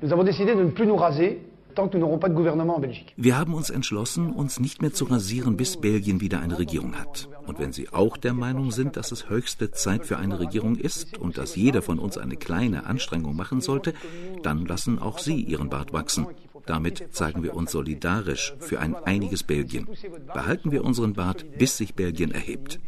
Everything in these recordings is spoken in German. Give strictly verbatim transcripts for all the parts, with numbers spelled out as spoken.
Nous avons décidé de ne plus nous raser. Wir haben uns entschlossen, uns nicht mehr zu rasieren, bis Belgien wieder eine Regierung hat. Und wenn Sie auch der Meinung sind, dass es höchste Zeit für eine Regierung ist und dass jeder von uns eine kleine Anstrengung machen sollte, dann lassen auch Sie Ihren Bart wachsen. Damit zeigen wir uns solidarisch für ein einiges Belgien. Behalten wir unseren Bart, bis sich Belgien erhebt.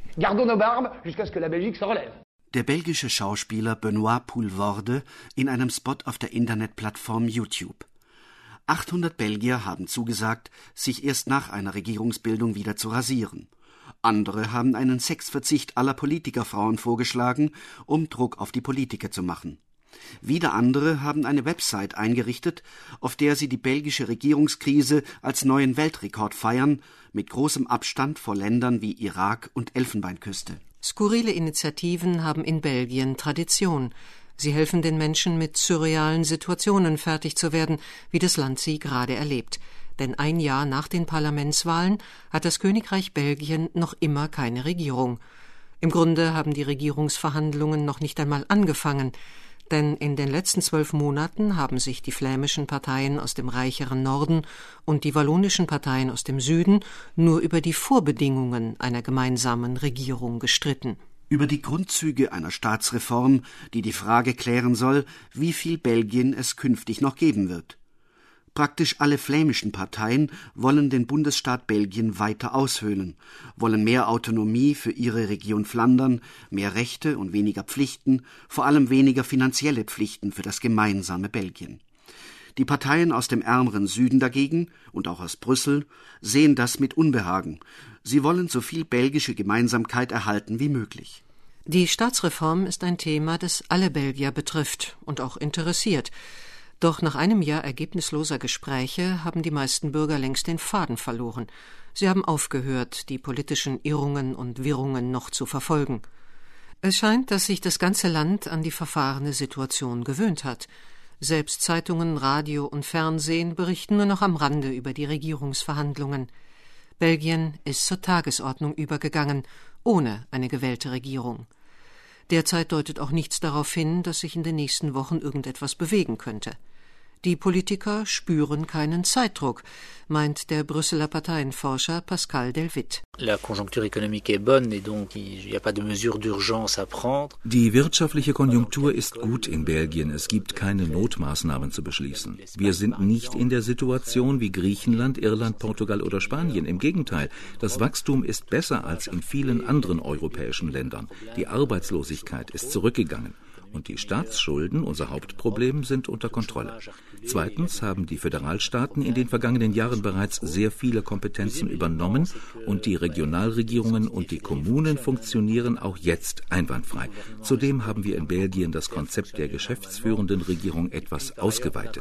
Der belgische Schauspieler Benoît Poelvoorde in einem Spot auf der Internetplattform YouTube. achthundert Belgier haben zugesagt, sich erst nach einer Regierungsbildung wieder zu rasieren. Andere haben einen Sexverzicht aller Politikerfrauen vorgeschlagen, um Druck auf die Politiker zu machen. Wieder andere haben eine Website eingerichtet, auf der sie die belgische Regierungskrise als neuen Weltrekord feiern, mit großem Abstand vor Ländern wie Irak und Elfenbeinküste. Skurrile Initiativen haben in Belgien Tradition. Sie helfen den Menschen, mit surrealen Situationen fertig zu werden, wie das Land sie gerade erlebt. Denn ein Jahr nach den Parlamentswahlen hat das Königreich Belgien noch immer keine Regierung. Im Grunde haben die Regierungsverhandlungen noch nicht einmal angefangen. Denn in den letzten zwölf Monaten haben sich die flämischen Parteien aus dem reicheren Norden und die wallonischen Parteien aus dem Süden nur über die Vorbedingungen einer gemeinsamen Regierung gestritten. Über die Grundzüge einer Staatsreform, die die Frage klären soll, wie viel Belgien es künftig noch geben wird. Praktisch alle flämischen Parteien wollen den Bundesstaat Belgien weiter aushöhlen, wollen mehr Autonomie für ihre Region Flandern, mehr Rechte und weniger Pflichten, vor allem weniger finanzielle Pflichten für das gemeinsame Belgien. Die Parteien aus dem ärmeren Süden dagegen und auch aus Brüssel sehen das mit Unbehagen. Sie wollen so viel belgische Gemeinsamkeit erhalten wie möglich. Die Staatsreform ist ein Thema, das alle Belgier betrifft und auch interessiert. Doch nach einem Jahr ergebnisloser Gespräche haben die meisten Bürger längst den Faden verloren. Sie haben aufgehört, die politischen Irrungen und Wirrungen noch zu verfolgen. Es scheint, dass sich das ganze Land an die verfahrene Situation gewöhnt hat. Selbst Zeitungen, Radio und Fernsehen berichten nur noch am Rande über die Regierungsverhandlungen. Belgien ist zur Tagesordnung übergegangen, ohne eine gewählte Regierung. Derzeit deutet auch nichts darauf hin, dass sich in den nächsten Wochen irgendetwas bewegen könnte. Die Politiker spüren keinen Zeitdruck, meint der Brüsseler Parteienforscher Pascal Delvit. Die wirtschaftliche Konjunktur ist gut in Belgien. Es gibt keine Notmaßnahmen zu beschließen. Wir sind nicht in der Situation wie Griechenland, Irland, Portugal oder Spanien. Im Gegenteil, das Wachstum ist besser als in vielen anderen europäischen Ländern. Die Arbeitslosigkeit ist zurückgegangen. Und die Staatsschulden, unser Hauptproblem, sind unter Kontrolle. Zweitens haben die Föderalstaaten in den vergangenen Jahren bereits sehr viele Kompetenzen übernommen und die Regionalregierungen und die Kommunen funktionieren auch jetzt einwandfrei. Zudem haben wir in Belgien das Konzept der geschäftsführenden Regierung etwas ausgeweitet.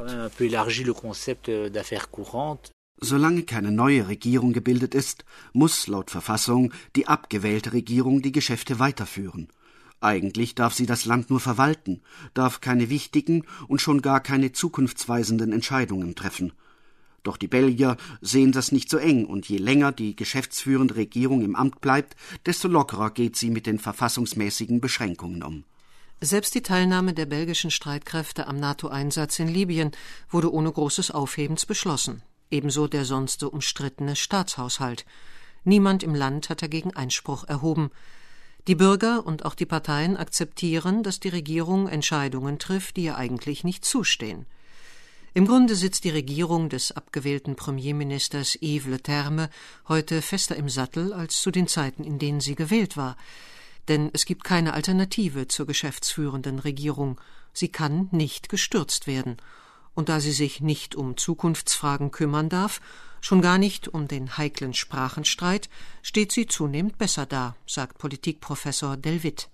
Solange keine neue Regierung gebildet ist, muss laut Verfassung die abgewählte Regierung die Geschäfte weiterführen. Eigentlich darf sie das Land nur verwalten, darf keine wichtigen und schon gar keine zukunftsweisenden Entscheidungen treffen. Doch die Belgier sehen das nicht so eng, und je länger die geschäftsführende Regierung im Amt bleibt, desto lockerer geht sie mit den verfassungsmäßigen Beschränkungen um. Selbst die Teilnahme der belgischen Streitkräfte am NATO-Einsatz in Libyen wurde ohne großes Aufhebens beschlossen. Ebenso der sonst so umstrittene Staatshaushalt. Niemand im Land hat dagegen Einspruch erhoben. Die Bürger und auch die Parteien akzeptieren, dass die Regierung Entscheidungen trifft, die ihr eigentlich nicht zustehen. Im Grunde sitzt die Regierung des abgewählten Premierministers Yves Leterme heute fester im Sattel als zu den Zeiten, in denen sie gewählt war. Denn es gibt keine Alternative zur geschäftsführenden Regierung. Sie kann nicht gestürzt werden. Und da sie sich nicht um Zukunftsfragen kümmern darf, schon gar nicht um den heiklen Sprachenstreit, steht sie zunehmend besser da, sagt Politikprofessor Delvit.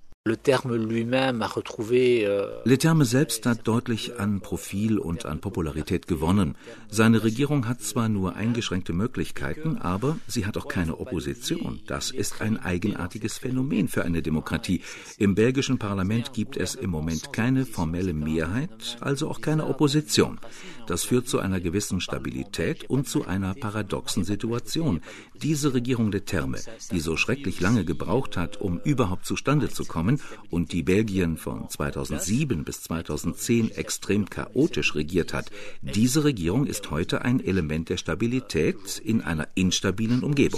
Leterme selbst hat deutlich an Profil und an Popularität gewonnen. Seine Regierung hat zwar nur eingeschränkte Möglichkeiten, aber sie hat auch keine Opposition. Das ist ein eigenartiges Phänomen für eine Demokratie. Im belgischen Parlament gibt es im Moment keine formelle Mehrheit, also auch keine Opposition. Das führt zu einer gewissen Stabilität und zu einer paradoxen Situation. Diese Regierung Leterme, die so schrecklich lange gebraucht hat, um überhaupt zustande zu kommen, gekommen und die Belgien von zweitausendsieben bis zweitausendzehn extrem chaotisch regiert hat, diese Regierung ist heute ein Element der Stabilität in einer instabilen Umgebung.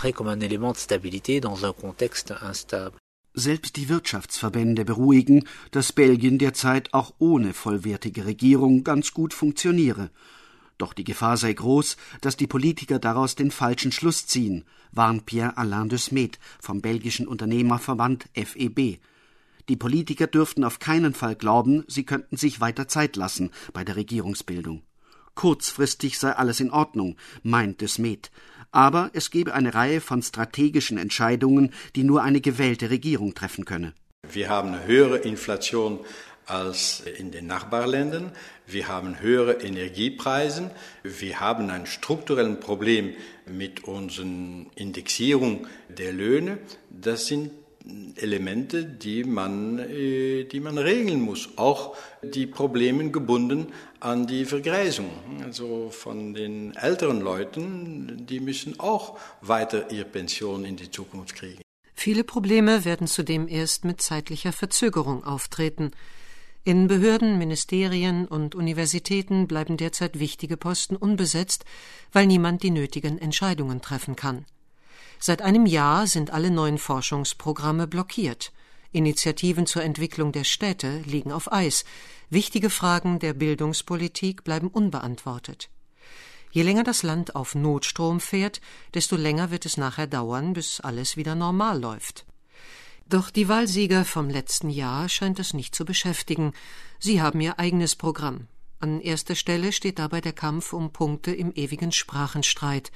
Selbst die Wirtschaftsverbände beruhigen, dass Belgien derzeit auch ohne vollwertige Regierung ganz gut funktioniere. Doch die Gefahr sei groß, dass die Politiker daraus den falschen Schluss ziehen, warnt Pierre-Alain de Smedt vom belgischen Unternehmerverband F E B. Die Politiker dürften auf keinen Fall glauben, sie könnten sich weiter Zeit lassen bei der Regierungsbildung. Kurzfristig sei alles in Ordnung, meint de Smedt. Aber es gebe eine Reihe von strategischen Entscheidungen, die nur eine gewählte Regierung treffen könne. Wir haben eine höhere Inflation als in den Nachbarländern. Wir haben höhere Energiepreise. Wir haben ein strukturelles Problem mit unserer Indexierung der Löhne. Das sind Elemente, die man, die man regeln muss. Auch die Probleme gebunden an die Vergreisung. Also von den älteren Leuten, die müssen auch weiter ihre Pension in die Zukunft kriegen. Viele Probleme werden zudem erst mit zeitlicher Verzögerung auftreten. In Behörden, Ministerien und Universitäten bleiben derzeit wichtige Posten unbesetzt, weil niemand die nötigen Entscheidungen treffen kann. Seit einem Jahr sind alle neuen Forschungsprogramme blockiert. Initiativen zur Entwicklung der Städte liegen auf Eis. Wichtige Fragen der Bildungspolitik bleiben unbeantwortet. Je länger das Land auf Notstrom fährt, desto länger wird es nachher dauern, bis alles wieder normal läuft. Doch die Wahlsieger vom letzten Jahr scheint es nicht zu beschäftigen. Sie haben ihr eigenes Programm. An erster Stelle steht dabei der Kampf um Punkte im ewigen Sprachenstreit.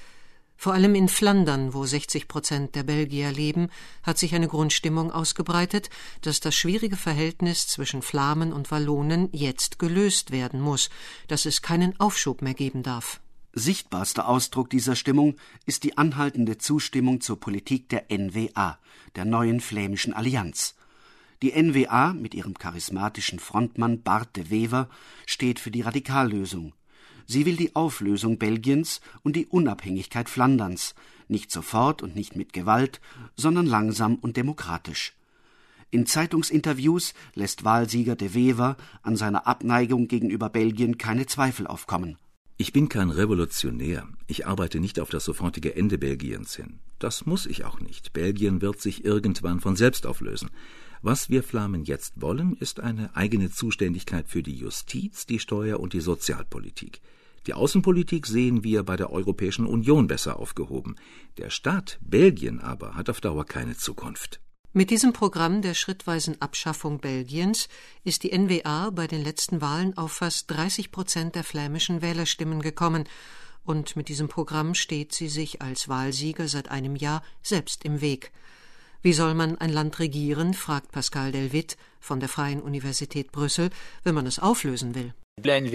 Vor allem in Flandern, wo sechzig Prozent der Belgier leben, hat sich eine Grundstimmung ausgebreitet, dass das schwierige Verhältnis zwischen Flamen und Wallonen jetzt gelöst werden muss, dass es keinen Aufschub mehr geben darf. Sichtbarster Ausdruck dieser Stimmung ist die anhaltende Zustimmung zur Politik der N V A, der neuen flämischen Allianz. Die N V A mit ihrem charismatischen Frontmann Bart de Wever steht für die Radikallösung. Sie will die Auflösung Belgiens und die Unabhängigkeit Flanderns, nicht sofort und nicht mit Gewalt, sondern langsam und demokratisch. In Zeitungsinterviews lässt Wahlsieger de Wever an seiner Abneigung gegenüber Belgien keine Zweifel aufkommen. Ich bin kein Revolutionär. Ich arbeite nicht auf das sofortige Ende Belgiens hin. Das muss ich auch nicht. Belgien wird sich irgendwann von selbst auflösen. Was wir Flamen jetzt wollen, ist eine eigene Zuständigkeit für die Justiz, die Steuer- und die Sozialpolitik. Die Außenpolitik sehen wir bei der Europäischen Union besser aufgehoben. Der Staat Belgien aber hat auf Dauer keine Zukunft. Mit diesem Programm der schrittweisen Abschaffung Belgiens ist die N V A bei den letzten Wahlen auf fast dreißig Prozent der flämischen Wählerstimmen gekommen. Und mit diesem Programm steht sie sich als Wahlsieger seit einem Jahr selbst im Weg. Wie soll man ein Land regieren, fragt Pascal Delvitte von der Freien Universität Brüssel, wenn man es auflösen will. Die N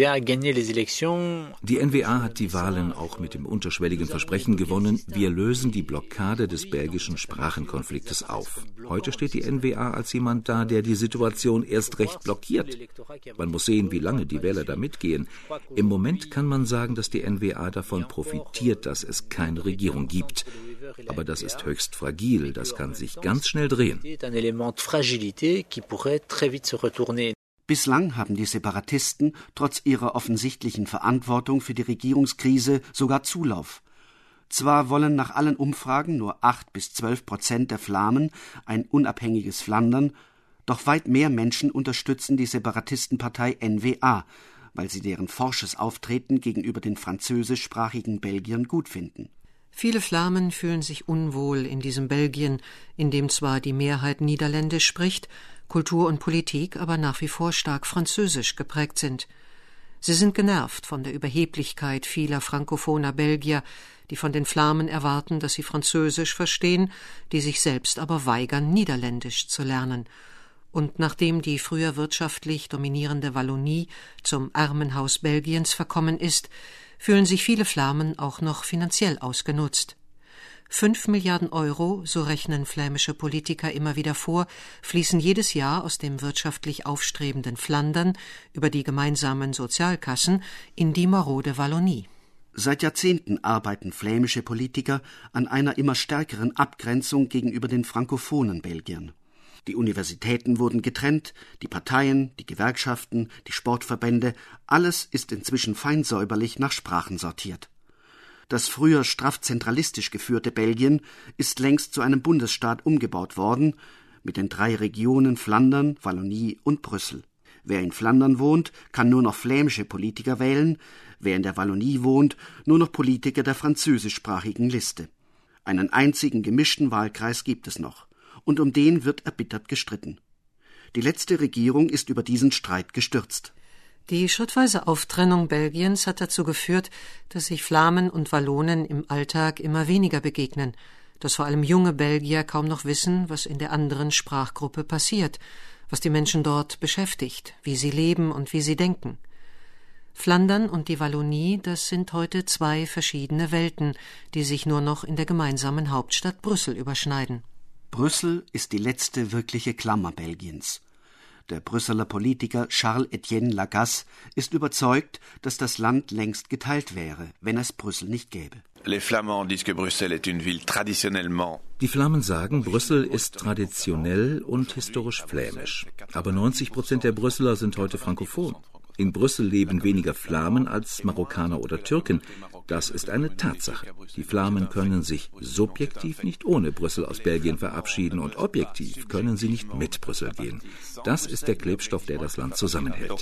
V A hat die Wahlen auch mit dem unterschwelligen Versprechen gewonnen, wir lösen die Blockade des belgischen Sprachenkonfliktes auf. Heute steht die N V A als jemand da, der die Situation erst recht blockiert. Man muss sehen, wie lange die Wähler da mitgehen. Im Moment kann man sagen, dass die N V A davon profitiert, dass es keine Regierung gibt. Aber das ist höchst fragil, das kann sich ganz schnell drehen. Bislang haben die Separatisten trotz ihrer offensichtlichen Verantwortung für die Regierungskrise sogar Zulauf. Zwar wollen nach allen Umfragen nur acht bis zwölf Prozent der Flamen ein unabhängiges Flandern, doch weit mehr Menschen unterstützen die Separatistenpartei N V A, weil sie deren forsches Auftreten gegenüber den französischsprachigen Belgiern gut finden. Viele Flamen fühlen sich unwohl in diesem Belgien, in dem zwar die Mehrheit Niederländisch spricht, Kultur und Politik aber nach wie vor stark französisch geprägt sind. Sie sind genervt von der Überheblichkeit vieler frankophoner Belgier, die von den Flamen erwarten, dass sie Französisch verstehen, die sich selbst aber weigern, Niederländisch zu lernen. Und nachdem die früher wirtschaftlich dominierende Wallonie zum Armenhaus Belgiens verkommen ist, fühlen sich viele Flamen auch noch finanziell ausgenutzt. Fünf Milliarden Euro, so rechnen flämische Politiker immer wieder vor, fließen jedes Jahr aus dem wirtschaftlich aufstrebenden Flandern über die gemeinsamen Sozialkassen in die marode Wallonie. Seit Jahrzehnten arbeiten flämische Politiker an einer immer stärkeren Abgrenzung gegenüber den frankophonen Belgiern. Die Universitäten wurden getrennt, die Parteien, die Gewerkschaften, die Sportverbände, alles ist inzwischen fein säuberlich nach Sprachen sortiert. Das früher straff zentralistisch geführte Belgien ist längst zu einem Bundesstaat umgebaut worden, mit den drei Regionen Flandern, Wallonie und Brüssel. Wer in Flandern wohnt, kann nur noch flämische Politiker wählen, wer in der Wallonie wohnt, nur noch Politiker der französischsprachigen Liste. Einen einzigen gemischten Wahlkreis gibt es noch, und um den wird erbittert gestritten. Die letzte Regierung ist über diesen Streit gestürzt. Die schrittweise Auftrennung Belgiens hat dazu geführt, dass sich Flamen und Wallonen im Alltag immer weniger begegnen, dass vor allem junge Belgier kaum noch wissen, was in der anderen Sprachgruppe passiert, was die Menschen dort beschäftigt, wie sie leben und wie sie denken. Flandern und die Wallonie, das sind heute zwei verschiedene Welten, die sich nur noch in der gemeinsamen Hauptstadt Brüssel überschneiden. Brüssel ist die letzte wirkliche Klammer Belgiens. Der Brüsseler Politiker Charles-Étienne Lagasse ist überzeugt, dass das Land längst geteilt wäre, wenn es Brüssel nicht gäbe. Die Flamen sagen, Brüssel ist traditionell und historisch flämisch. Aber neunzig Prozent der Brüsseler sind heute frankophon. In Brüssel leben weniger Flamen als Marokkaner oder Türken. Das ist eine Tatsache. Die Flamen können sich subjektiv nicht ohne Brüssel aus Belgien verabschieden und objektiv können sie nicht mit Brüssel gehen. Das ist der Klebstoff, der das Land zusammenhält.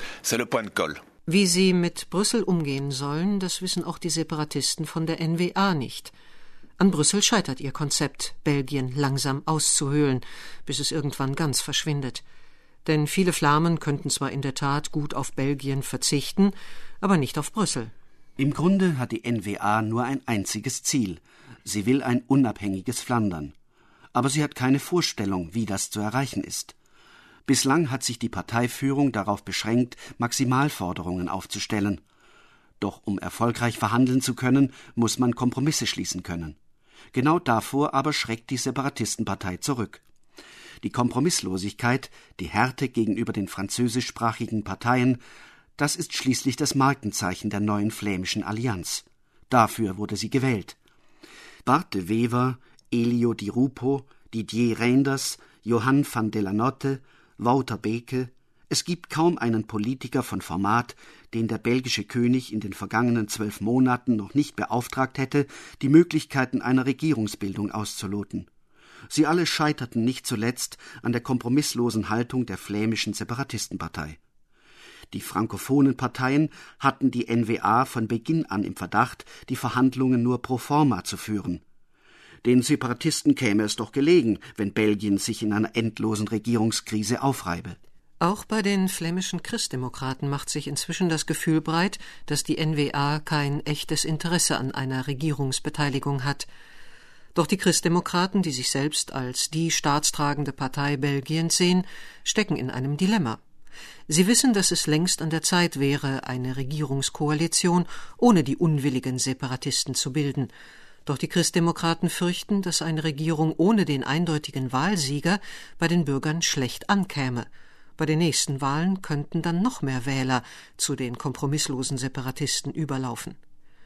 Wie sie mit Brüssel umgehen sollen, das wissen auch die Separatisten von der N W A nicht. An Brüssel scheitert ihr Konzept, Belgien langsam auszuhöhlen, bis es irgendwann ganz verschwindet. Denn viele Flamen könnten zwar in der Tat gut auf Belgien verzichten, aber nicht auf Brüssel. Im Grunde hat die N W A nur ein einziges Ziel. Sie will ein unabhängiges Flandern. Aber sie hat keine Vorstellung, wie das zu erreichen ist. Bislang hat sich die Parteiführung darauf beschränkt, Maximalforderungen aufzustellen. Doch um erfolgreich verhandeln zu können, muss man Kompromisse schließen können. Genau davor aber schreckt die Separatistenpartei zurück. Die Kompromisslosigkeit, die Härte gegenüber den französischsprachigen Parteien, das ist schließlich das Markenzeichen der neuen flämischen Allianz. Dafür wurde sie gewählt. Bart de Wever, Elio Di Rupo, Didier Reynders, Johan van Delanotte, Wouter Beke, es gibt kaum einen Politiker von Format, den der belgische König in den vergangenen zwölf Monaten noch nicht beauftragt hätte, die Möglichkeiten einer Regierungsbildung auszuloten. Sie alle scheiterten nicht zuletzt an der kompromisslosen Haltung der flämischen Separatistenpartei. Die frankophonen Parteien hatten die N W A von Beginn an im Verdacht, die Verhandlungen nur pro forma zu führen. Den Separatisten käme es doch gelegen, wenn Belgien sich in einer endlosen Regierungskrise aufreibe. Auch bei den flämischen Christdemokraten macht sich inzwischen das Gefühl breit, dass die N W A kein echtes Interesse an einer Regierungsbeteiligung hat. Doch die Christdemokraten, die sich selbst als die staatstragende Partei Belgiens sehen, stecken in einem Dilemma. Sie wissen, dass es längst an der Zeit wäre, eine Regierungskoalition ohne die unwilligen Separatisten zu bilden. Doch die Christdemokraten fürchten, dass eine Regierung ohne den eindeutigen Wahlsieger bei den Bürgern schlecht ankäme. Bei den nächsten Wahlen könnten dann noch mehr Wähler zu den kompromisslosen Separatisten überlaufen.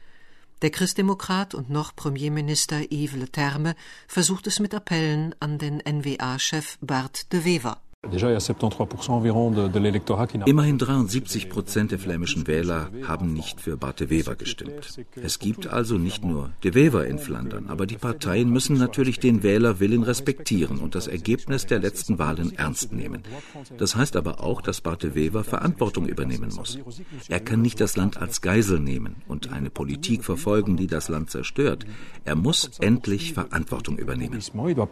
Der Christdemokrat und noch Premierminister Yves Le Terme versucht es mit Appellen an den N W A-Chef Bart de Wever. Immerhin dreiundsiebzig Prozent der flämischen Wähler haben nicht für Bart de Wever gestimmt. Es gibt also nicht nur de Wever in Flandern, aber die Parteien müssen natürlich den Wählerwillen respektieren und das Ergebnis der letzten Wahlen ernst nehmen. Das heißt aber auch, dass Bart de Wever Verantwortung übernehmen muss. Er kann nicht das Land als Geisel nehmen und eine Politik verfolgen, die das Land zerstört. Er muss endlich Verantwortung übernehmen.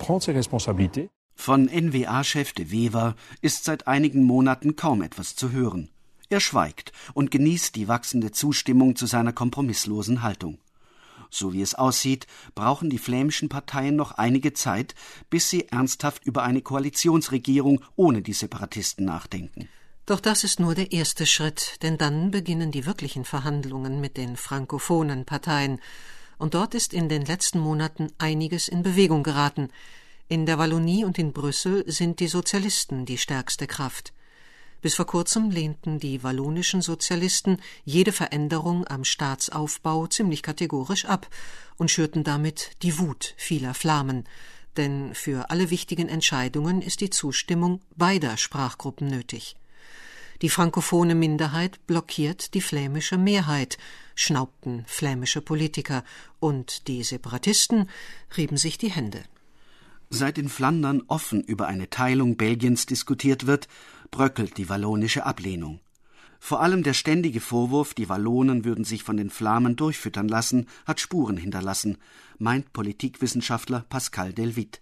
Von N W A-Chef de Wever ist seit einigen Monaten kaum etwas zu hören. Er schweigt und genießt die wachsende Zustimmung zu seiner kompromisslosen Haltung. So wie es aussieht, brauchen die flämischen Parteien noch einige Zeit, bis sie ernsthaft über eine Koalitionsregierung ohne die Separatisten nachdenken. Doch das ist nur der erste Schritt, denn dann beginnen die wirklichen Verhandlungen mit den frankophonen Parteien. Und dort ist in den letzten Monaten einiges in Bewegung geraten. In der Wallonie und in Brüssel sind die Sozialisten die stärkste Kraft. Bis vor kurzem lehnten die wallonischen Sozialisten jede Veränderung am Staatsaufbau ziemlich kategorisch ab und schürten damit die Wut vieler Flamen. denn für alle wichtigen Entscheidungen ist die Zustimmung beider Sprachgruppen nötig. Die frankophone Minderheit blockiert die flämische Mehrheit, schnaubten flämische Politiker, und die Separatisten rieben sich die Hände. Seit in Flandern offen über eine Teilung Belgiens diskutiert wird, bröckelt die wallonische Ablehnung. Vor allem der ständige Vorwurf, die Wallonen würden sich von den Flamen durchfüttern lassen, hat Spuren hinterlassen, meint Politikwissenschaftler Pascal Delvit.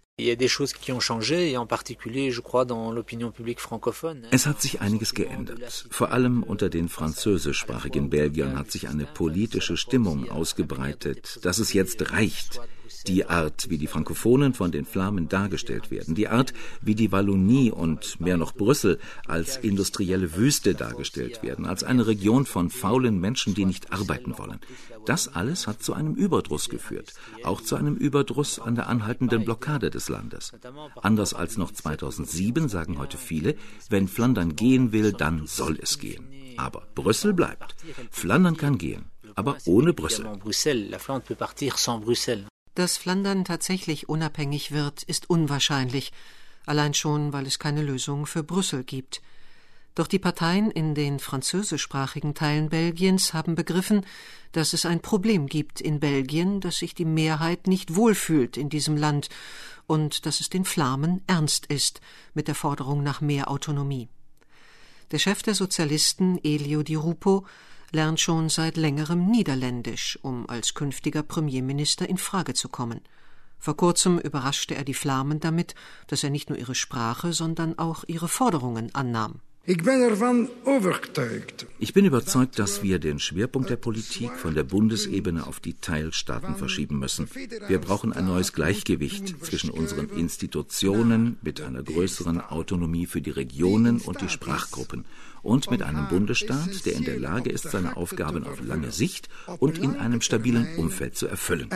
Es hat sich einiges geändert. Vor allem unter den französischsprachigen Belgiern hat sich eine politische Stimmung ausgebreitet, dass es jetzt reicht. Die Art, wie die Frankophonen von den Flamen dargestellt werden, die Art, wie die Wallonie und mehr noch Brüssel als industrielle Wüste dargestellt werden, als eine Region von faulen Menschen, die nicht arbeiten wollen. Das alles hat zu einem Überdruss geführt, auch zu einem Überdruss an der anhaltenden Blockade des Landes. Anders als noch zweitausendsieben sagen heute viele, wenn Flandern gehen will, dann soll es gehen. Aber Brüssel bleibt. Flandern kann gehen, aber ohne Brüssel. Dass Flandern tatsächlich unabhängig wird, ist unwahrscheinlich, allein schon, weil es keine Lösung für Brüssel gibt. Doch die Parteien in den französischsprachigen Teilen Belgiens haben begriffen, dass es ein Problem gibt in Belgien, dass sich die Mehrheit nicht wohlfühlt in diesem Land und dass es den Flamen ernst ist mit der Forderung nach mehr Autonomie. Der Chef der Sozialisten, Elio Di Rupo, lernt schon seit längerem Niederländisch, um als künftiger Premierminister in Frage zu kommen. Vor kurzem überraschte er die Flamen damit, dass er nicht nur ihre Sprache, sondern auch ihre Forderungen annahm. Ich bin überzeugt, dass wir den Schwerpunkt der Politik von der Bundesebene auf die Teilstaaten verschieben müssen. Wir brauchen ein neues Gleichgewicht zwischen unseren Institutionen mit einer größeren Autonomie für die Regionen und die Sprachgruppen und mit einem Bundesstaat, der in der Lage ist, seine Aufgaben auf lange Sicht und in einem stabilen Umfeld zu erfüllen.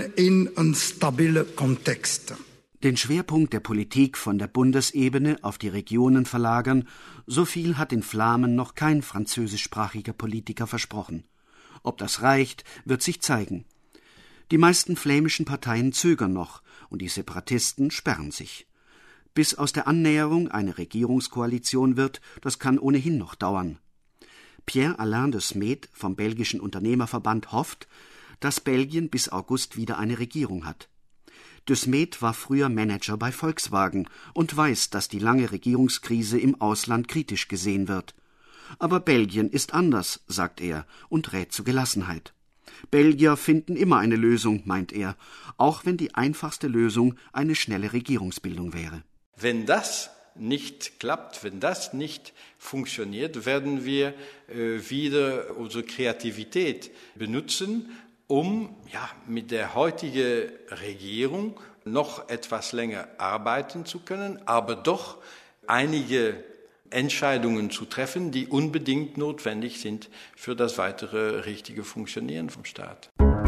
Den Schwerpunkt der Politik von der Bundesebene auf die Regionen verlagern, so viel hat den Flamen noch kein französischsprachiger Politiker versprochen. Ob das reicht, wird sich zeigen. Die meisten flämischen Parteien zögern noch und die Separatisten sperren sich. Bis aus der Annäherung eine Regierungskoalition wird, das kann ohnehin noch dauern. Pierre-Alain de Smedt vom belgischen Unternehmerverband hofft, dass Belgien bis August wieder eine Regierung hat. De Smedt war früher Manager bei Volkswagen und weiß, dass die lange Regierungskrise im Ausland kritisch gesehen wird. Aber Belgien ist anders, sagt er und rät zu Gelassenheit. Belgier finden immer eine Lösung, meint er, auch wenn die einfachste Lösung eine schnelle Regierungsbildung wäre. Wenn das nicht klappt, wenn das nicht funktioniert, werden wir äh, wieder unsere Kreativität benutzen, um ja, mit der heutigen Regierung noch etwas länger arbeiten zu können, aber doch einige Entscheidungen zu treffen, die unbedingt notwendig sind für das weitere richtige Funktionieren vom Staat.